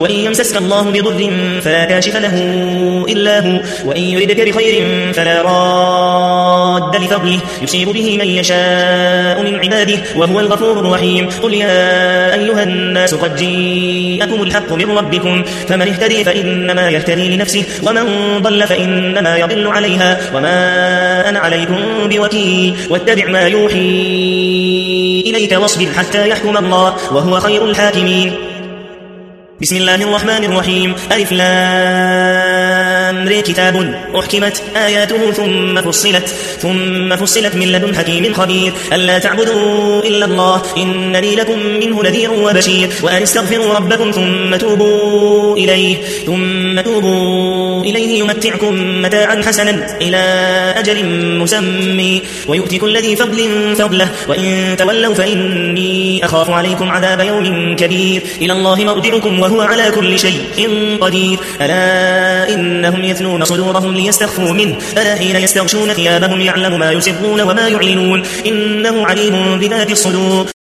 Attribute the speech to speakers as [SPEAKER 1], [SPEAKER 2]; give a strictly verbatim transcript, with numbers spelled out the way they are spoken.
[SPEAKER 1] وإن يمسسك الله بضر فلا كاشف له إلا هو وإن يردك بخير فلا راد لفضله يصيب به من يشاء من عباده وهو الغفور الرحيم. قل يا أيها الناس قد جاءكم الحق من ربكم فمن اهتدي فإنما يهتدي لنفسه ومن ضل فإنما يضل عليها وما أنا عليكم بوكيل. واتبع ما يوحي إليك واصبر حتى يحكم الله وهو خير الحاكمين. بسم الله الرحمن الرحيم. ألف لام ر كتاب أحكمت آياته ثم فصلت ثم فصلت من لدن حكيم خبير ألا تعبدوا إلا الله إنني لكم منه نذير وبشير وأن استغفروا ربكم ثم توبوا إليه ثم توبوا إليه يمتعكم متاعا حسنا إلى أجل مسمى ويؤتي كل ذي فضل فضله وإن تولوا فإني أخاف عليكم عذاب يوم كبير. إلى الله مرجعكم وهو على كل شيء قدير. ألا إنهم يثنون صدورهم ليستخفوا منه ألا حين يستغشون ثيابهم يعلم ما يسرون وما يعلنون إنه عليم بذات الصدور.